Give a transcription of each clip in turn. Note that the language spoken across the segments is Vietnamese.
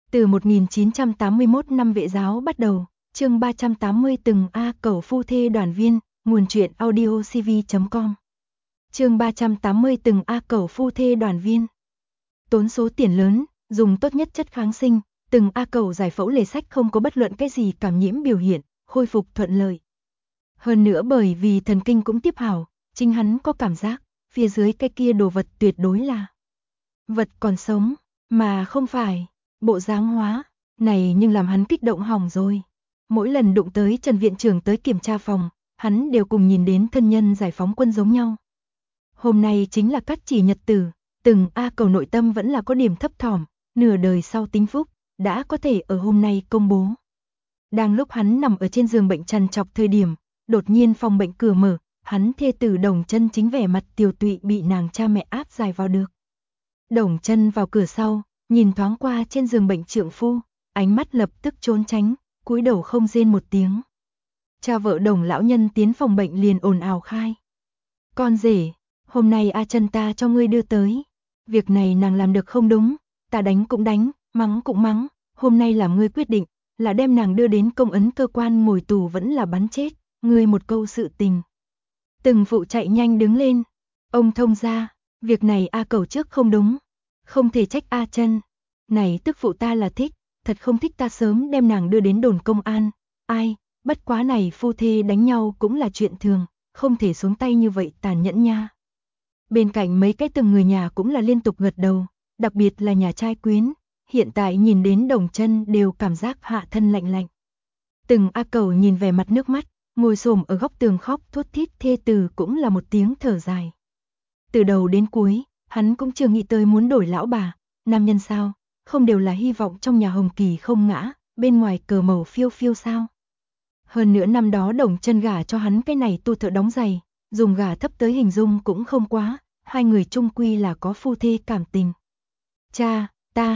Từ 1981 năm Vệ giáo bắt đầu, chương 380 từng A Cẩu phu thê đoàn viên, nguồn truyện audio cv.com. Chương 380 từng A Cẩu phu thê đoàn viên. Tốn số tiền lớn, dùng tốt nhất chất kháng sinh, từng A Cẩu giải phẫu lề sách không có bất luận cái gì cảm nhiễm biểu hiện, khôi phục thuận lợi. Hơn nữa bởi vì thần kinh cũng tiếp hảo, chính hắn có cảm giác, phía dưới cái kia đồ vật tuyệt đối là vật còn sống, mà không phải bộ dáng hóa, này nhưng làm hắn kích động hỏng rồi. Mỗi lần đụng tới Trần viện trưởng tới kiểm tra phòng, hắn đều cùng nhìn đến thân nhân giải phóng quân giống nhau. Hôm nay chính là cắt chỉ nhật tử, từng A Cẩu nội tâm vẫn là có điểm thấp thỏm, nửa đời sau tính phúc, đã có thể ở hôm nay công bố. Đang lúc hắn nằm ở trên giường bệnh trằn trọc thời điểm, đột nhiên phòng bệnh cửa mở, hắn thê tử Đồng Chân chính vẻ mặt tiều tụy bị nàng cha mẹ áp giải vào được. Đồng Chân vào cửa sau, nhìn thoáng qua trên giường bệnh trượng phu, ánh mắt lập tức trốn tránh, cúi đầu không rên một tiếng. Cha vợ Đồng lão nhân tiến phòng bệnh liền ồn ào khai: "Con rể, hôm nay A Chân ta cho ngươi đưa tới. Việc này nàng làm được không đúng, ta đánh cũng đánh, mắng cũng mắng, hôm nay làm ngươi quyết định, là đem nàng đưa đến công ấn cơ quan ngồi tù vẫn là bắn chết, ngươi một câu sự tình." Từng phụ chạy nhanh đứng lên: "Ông thông gia, việc này A Cẩu trước không đúng, không thể trách A Chân. Này tức phụ ta là thích, thật không thích ta sớm đem nàng đưa đến đồn công an. Ai, bất quá này phu thê đánh nhau cũng là chuyện thường, không thể xuống tay như vậy tàn nhẫn nha." Bên cạnh mấy cái từng người nhà cũng là liên tục gật đầu, đặc biệt là nhà trai quyến, hiện tại nhìn đến Đồng Chân đều cảm giác hạ thân lạnh lạnh. Từng A Cẩu nhìn vẻ mặt nước mắt, ngồi xổm ở góc tường khóc thút thít thê từ cũng là một tiếng thở dài. Từ đầu đến cuối, hắn cũng chưa nghĩ tới muốn đổi lão bà, nam nhân sao, không đều là hy vọng trong nhà hồng kỳ không ngã, bên ngoài cờ màu phiêu phiêu sao. Hơn nữa năm đó Đồng Chân gả cho hắn cái này tu thợ đóng giày, dùng gả thấp tới hình dung cũng không quá, hai người chung quy là có phu thê cảm tình. Cha,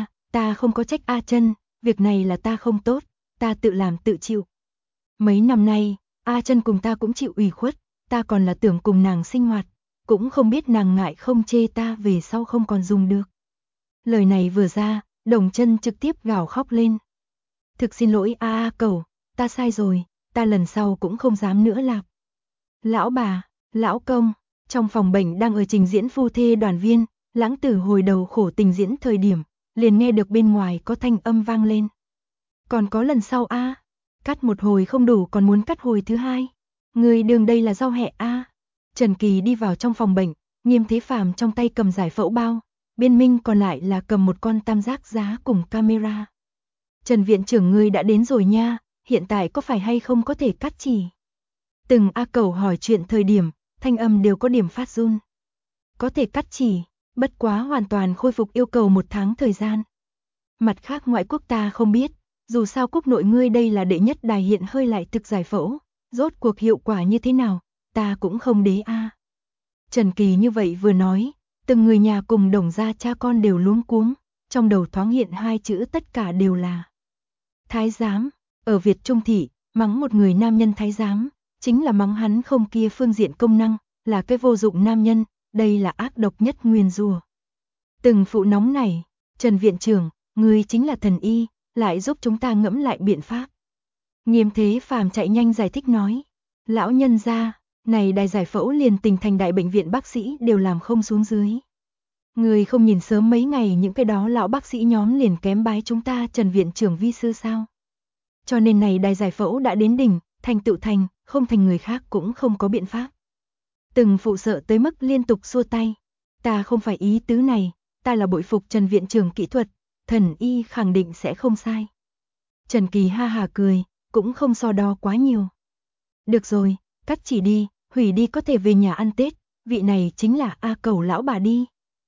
ta không có trách A Chân, việc này là ta không tốt, ta tự làm tự chịu. Mấy năm nay, A Chân cùng ta cũng chịu ủy khuất, ta còn là tưởng cùng nàng sinh hoạt, cũng không biết nàng ngại không chê ta về sau không còn dùng được. Lời này vừa ra, Đồng Chân trực tiếp gào khóc lên. Thực xin lỗi A Cẩu, ta sai rồi, ta lần sau cũng không dám nữa lạp. Lão bà, lão công, trong phòng bệnh đang ở trình diễn phu thê đoàn viên, Lãng Tử hồi đầu khổ tình diễn thời điểm, liền nghe được bên ngoài có thanh âm vang lên. Còn có lần sau a, cắt một hồi không đủ còn muốn cắt hồi thứ hai. Người đường đây là rau hẹ a. Trần Kỳ đi vào trong phòng bệnh, Nghiêm Thế Phàm trong tay cầm giải phẫu bao, bên Minh còn lại là cầm một con tam giác giá cùng camera. Trần viện trưởng ngươi đã đến rồi nha, hiện tại có phải hay không có thể cắt chỉ? Từng A Cẩu hỏi chuyện thời điểm, thanh âm đều có điểm phát run. Có thể cắt chỉ, bất quá hoàn toàn khôi phục yêu cầu 1 tháng thời gian. Mặt khác ngoại quốc ta không biết, dù sao quốc nội ngươi đây là đệ nhất đài hiện hơi lại thực giải phẫu, rốt cuộc hiệu quả như thế nào, ta cũng không đế a. Trần Kỳ như vậy vừa nói, từng người nhà cùng Đồng gia cha con đều luống cuống, trong đầu thoáng hiện hai chữ tất cả đều là thái giám. Ở Việt Trung thị, mắng một người nam nhân thái giám, chính là mắng hắn không kia phương diện công năng, là cái vô dụng nam nhân, đây là ác độc nhất nguyền rủa. Từng phụ nóng này, Trần viện trưởng, ngươi chính là thần y, lại giúp chúng ta ngẫm lại biện pháp. Nghiêm Thế Phàm chạy nhanh giải thích nói, lão nhân gia, này đài giải phẫu liền Tỉnh thành đại bệnh viện bác sĩ đều làm không xuống dưới. Người không nhìn sớm mấy ngày những cái đó lão bác sĩ nhóm liền kém bái chúng ta Trần viện trưởng vi sư sao? Cho nên này đài giải phẫu đã đến đỉnh, thành tựu thành, không thành người khác cũng không có biện pháp. Từng phụ sợ tới mức liên tục xua tay. Ta không phải ý tứ này, ta là bội phục Trần viện trưởng kỹ thuật, thần y khẳng định sẽ không sai. Trần Kỳ ha hà cười, cũng không so đo quá nhiều. Được rồi, cắt chỉ đi, hủy đi có thể về nhà ăn Tết, vị này chính là A Cẩu lão bà đi.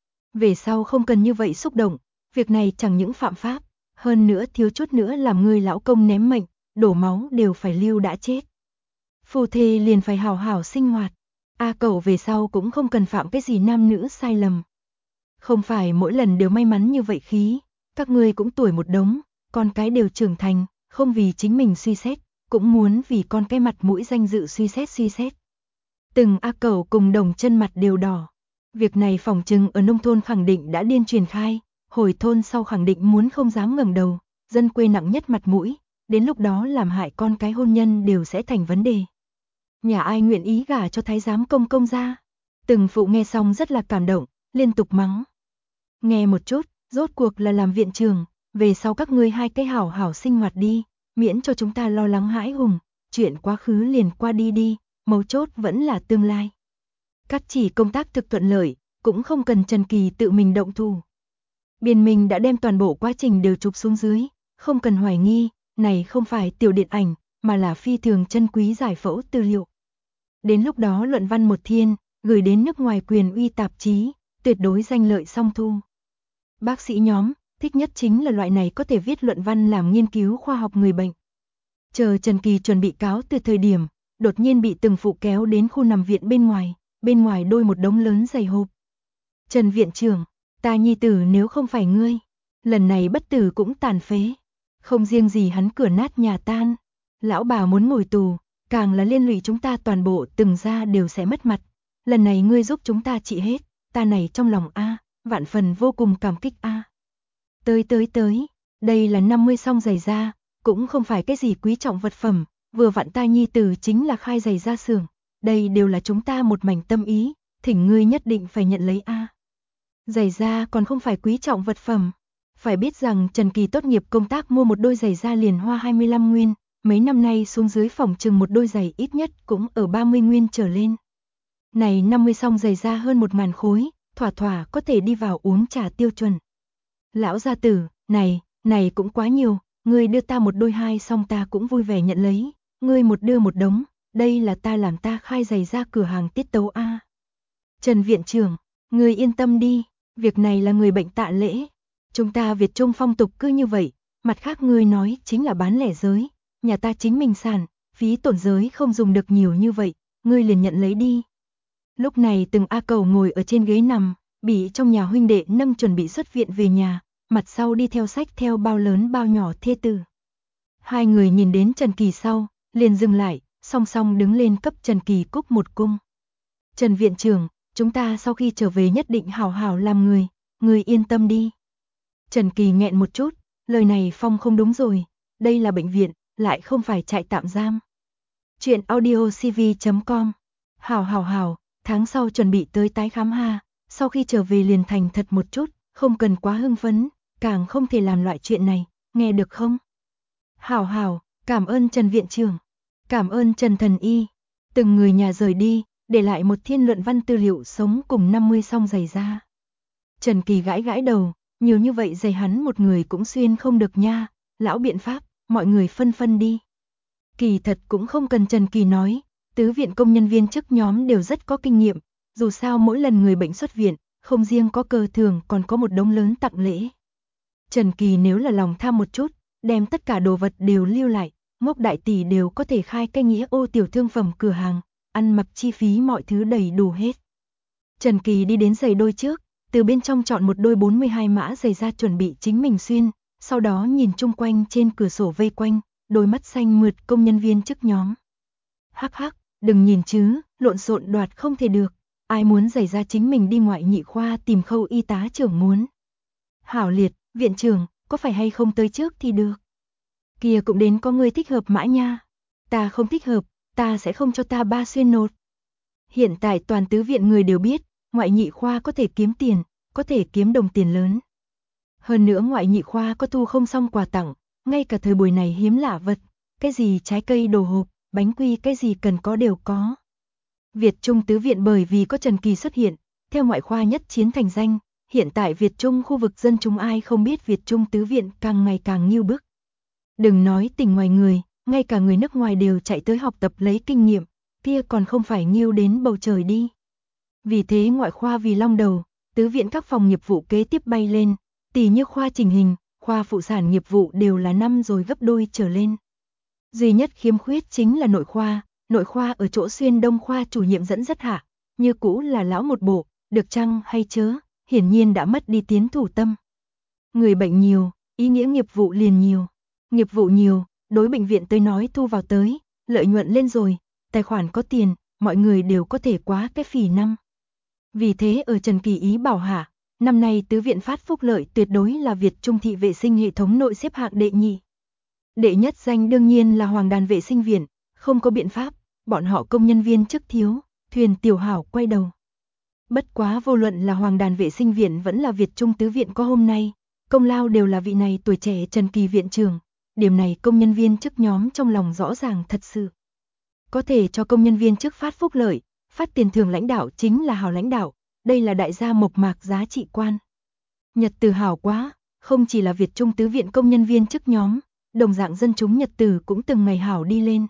Về sau không cần như vậy xúc động, việc này chẳng những phạm pháp, hơn nữa thiếu chút nữa làm người lão công ném mệnh, đổ máu đều phải lưu đã chết. Phu thê liền phải hào hào sinh hoạt, A Cẩu về sau cũng không cần phạm cái gì nam nữ sai lầm. Không phải mỗi lần đều may mắn như vậy khí, các ngươi cũng tuổi một đống, con cái đều trưởng thành, không vì chính mình suy xét, cũng muốn vì con cái mặt mũi danh dự suy xét. Từng A Cẩu cùng Đồng Chân mặt đều đỏ. Việc này phỏng chừng ở nông thôn khẳng định đã điên truyền khai, hồi thôn sau khẳng định muốn không dám ngẩng đầu, dân quê nặng nhất mặt mũi, đến lúc đó làm hại con cái hôn nhân đều sẽ thành vấn đề. Nhà ai nguyện ý gả cho thái giám công công ra? Từng phụ nghe xong rất là cảm động, liên tục mắng. Nghe một chút, rốt cuộc là làm viện trưởng, về sau các ngươi hai cái hảo hảo sinh hoạt đi, miễn cho chúng ta lo lắng hãi hùng, chuyện quá khứ liền qua đi đi, mấu chốt vẫn là tương lai. Các chỉ công tác thực thuận lợi, cũng không cần Trần Kỳ tự mình động thủ. Biên Minh đã đem toàn bộ quá trình đều chụp xuống dưới, không cần hoài nghi, này không phải tiểu điện ảnh, mà là phi thường chân quý giải phẫu tư liệu. Đến lúc đó luận văn một thiên, gửi đến nước ngoài quyền uy tạp chí, tuyệt đối danh lợi song thu. Bác sĩ nhóm, thích nhất chính là loại này có thể viết luận văn làm nghiên cứu khoa học người bệnh. Chờ Trần Kỳ chuẩn bị cáo từ thời điểm, đột nhiên bị từng phụ kéo đến khu nằm viện bên ngoài đôi một đống lớn giày hộp. Trần viện trưởng, ta nhi tử nếu không phải ngươi, lần này bất tử cũng tàn phế. Không riêng gì hắn cửa nát nhà tan, lão bà muốn ngồi tù, càng là liên lụy chúng ta toàn bộ từng gia đều sẽ mất mặt. Lần này ngươi giúp chúng ta trị hết, ta này trong lòng vạn phần vô cùng cảm kích Tới, đây là 50 song giày da, cũng không phải cái gì quý trọng vật phẩm, vừa vặn ta nhi tử chính là khai giày da xưởng, đây đều là chúng ta một mảnh tâm ý, thỉnh ngươi nhất định phải nhận lấy Giày da còn không phải quý trọng vật phẩm. Phải biết rằng Trần Kỳ tốt nghiệp công tác mua một đôi giày da liền hoa 25 nguyên, mấy năm nay xuống dưới phòng chừng một đôi giày ít nhất cũng ở 30 nguyên trở lên. Này 50 song giày da hơn 1.000 khối, thỏa thỏa có thể đi vào uống trà tiêu chuẩn. Lão gia tử, này cũng quá nhiều, ngươi đưa ta một đôi hai song ta cũng vui vẻ nhận lấy, ngươi một đưa một đống, đây là ta làm ta khai giày da cửa hàng tiết tấu Trần viện trưởng, ngươi yên tâm đi, việc này là người bệnh tạ lễ. Chúng ta Việt Trung phong tục cứ như vậy, mặt khác ngươi nói chính là bán lẻ giới, nhà ta chính mình sản, phí tổn giới không dùng được nhiều như vậy, ngươi liền nhận lấy đi. Lúc này từng A Cầu ngồi ở trên ghế nằm, bị trong nhà huynh đệ nâng chuẩn bị xuất viện về nhà, mặt sau đi theo sách theo bao lớn bao nhỏ thê tử. Hai người nhìn đến Trần Kỳ sau, liền dừng lại, song song đứng lên cấp Trần Kỳ cúc một cung. Trần viện trưởng, chúng ta sau khi trở về nhất định hảo hảo làm người yên tâm đi. Trần Kỳ nghẹn một chút, lời này phong không đúng rồi, đây là bệnh viện, lại không phải trại tạm giam. Chuyện audiocv.com. Hảo, tháng sau chuẩn bị tới tái khám sau khi trở về liền thành thật một chút, không cần quá hưng phấn, càng không thể làm loại chuyện này, nghe được không? Hảo, cảm ơn Trần viện trưởng, cảm ơn Trần thần y. Từng người nhà rời đi, để lại một thiên luận văn tư liệu sống cùng 50 song giày da. Trần Kỳ gãi đầu, nhiều như vậy giày hắn một người cũng xuyên không được nha, lão biện pháp, mọi người phân đi. Kỳ thật cũng không cần Trần Kỳ nói, tứ viện công nhân viên chức nhóm đều rất có kinh nghiệm, dù sao mỗi lần người bệnh xuất viện, không riêng có cờ thường còn có một đống lớn tặng lễ. Trần Kỳ nếu là lòng tham một chút, đem tất cả đồ vật đều lưu lại, Ngốc đại tỷ đều có thể khai cái nghĩa ô tiểu thương phẩm cửa hàng, ăn mặc chi phí mọi thứ đầy đủ hết. Trần Kỳ đi đến giày đôi trước, từ bên trong chọn một đôi 42 mã giày ra chuẩn bị chính mình xuyên, sau đó nhìn chung quanh trên cửa sổ vây quanh, đôi mắt xanh mượt công nhân viên chức nhóm. Hắc, đừng nhìn chứ, lộn xộn đoạt không thể được, ai muốn giày ra chính mình đi ngoại nhị khoa tìm Khâu y tá trưởng muốn. Hảo Liệt, viện trưởng, có phải hay không tới trước thì được. Kia cũng đến có người thích hợp mã nha. Ta không thích hợp, ta sẽ không cho ta ba xuyên nột. Hiện tại toàn tứ viện người đều biết, ngoại nhị khoa có thể kiếm tiền, có thể kiếm đồng tiền lớn. Hơn nữa ngoại nhị khoa có thu không xong quà tặng, ngay cả thời buổi này hiếm lạ vật, cái gì trái cây đồ hộp, bánh quy cái gì cần có đều có. Việt Trung tứ viện bởi vì có Trần Kỳ xuất hiện, theo ngoại khoa nhất chiến thành danh, hiện tại Việt Trung khu vực dân chúng ai không biết Việt Trung tứ viện càng ngày càng nghiêu bức. Đừng nói tỉnh ngoài người, ngay cả người nước ngoài đều chạy tới học tập lấy kinh nghiệm, kia còn không phải nghiêu đến bầu trời đi. Vì thế ngoại khoa vì long đầu, tứ viện các phòng nghiệp vụ kế tiếp bay lên, tỉ như khoa chỉnh hình, khoa phụ sản nghiệp vụ đều là năm rồi gấp đôi trở lên. Duy nhất khiếm khuyết chính là nội khoa ở chỗ xuyên đông khoa chủ nhiệm dẫn dắt hạ, như cũ là lão một bộ, được chăng hay chớ, hiển nhiên đã mất đi tiến thủ tâm. Người bệnh nhiều, ý nghĩa nghiệp vụ liền nhiều. Nghiệp vụ nhiều, đối bệnh viện tới nói thu vào tới, lợi nhuận lên rồi, tài khoản có tiền, mọi người đều có thể quá cái phì năm. Vì thế ở Trần Kỳ ý bảo hạ, Năm nay tứ viện phát phúc lợi tuyệt đối là Việt Trung thị vệ sinh hệ thống nội xếp hạng đệ nhì. Đệ nhất danh đương nhiên là Hoàng Đàn vệ sinh viện, không có biện pháp, bọn họ công nhân viên chức thiếu, thuyền tiểu hảo quay đầu. Bất quá vô luận là Hoàng Đàn vệ sinh viện vẫn là Việt Trung tứ viện có hôm nay, công lao đều là vị này tuổi trẻ Trần Kỳ viện trưởng, điểm này công nhân viên chức nhóm trong lòng rõ ràng thật sự. Có thể cho công nhân viên chức phát phúc lợi, phát tiền thưởng lãnh đạo chính là hảo lãnh đạo, đây là đại gia mộc mạc giá trị quan. Nhật tử hảo quá, không chỉ là Việt Trung tứ viện công nhân viên chức nhóm, đồng dạng dân chúng Nhật tử cũng từng ngày hảo đi lên.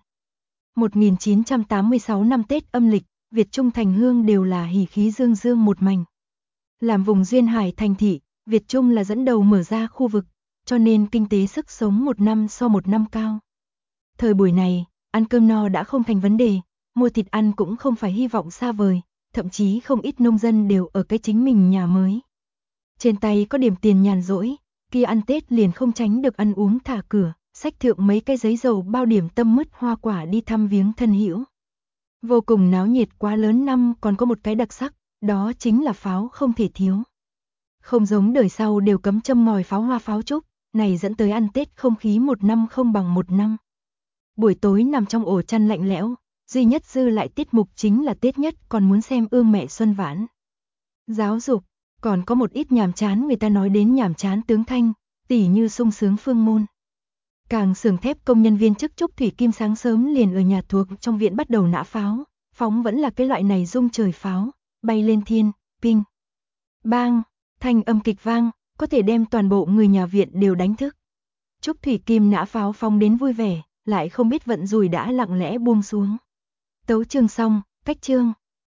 1986 năm Tết âm lịch, Việt Trung thành hương đều là hỉ khí dương dương một mảnh. Làm vùng duyên hải thành thị, Việt Trung là dẫn đầu mở ra khu vực, cho nên kinh tế sức sống một năm so một năm cao. Thời buổi này, ăn cơm no đã không thành vấn đề, mua thịt ăn cũng không phải hy vọng xa vời, thậm chí không ít nông dân đều ở cái chính mình nhà mới. Trên tay có điểm tiền nhàn rỗi, kia ăn Tết liền không tránh được ăn uống thả cửa, xách thượng mấy cái giấy dầu bao điểm tâm mứt hoa quả đi thăm viếng thân hữu. Vô cùng náo nhiệt quá lớn năm còn có một cái đặc sắc, đó chính là pháo không thể thiếu. Không giống đời sau đều cấm châm ngòi pháo hoa pháo trúc, này dẫn tới ăn Tết không khí một năm không bằng một năm. Buổi tối nằm trong ổ chăn lạnh lẽo, duy nhất dư lại tiết mục chính là Tết nhất còn muốn xem ương mẹ Xuân Vãn. Giáo dục, còn có một ít nhàm chán người ta nói đến nhàm chán tướng thanh, tỉ như sung sướng phương môn. Càng xưởng thép công nhân viên chức Trúc Thủy Kim sáng sớm liền ở nhà thuộc trong viện bắt đầu nã pháo, phóng vẫn là cái loại này rung trời pháo, bay lên thiên, ping. Bang, thanh âm kịch vang, có thể đem toàn bộ người nhà viện đều đánh thức. Trúc Thủy Kim nã pháo phóng đến vui vẻ, lại không biết vận rủi đã lặng lẽ buông xuống. Tấu chương xong, cách chương.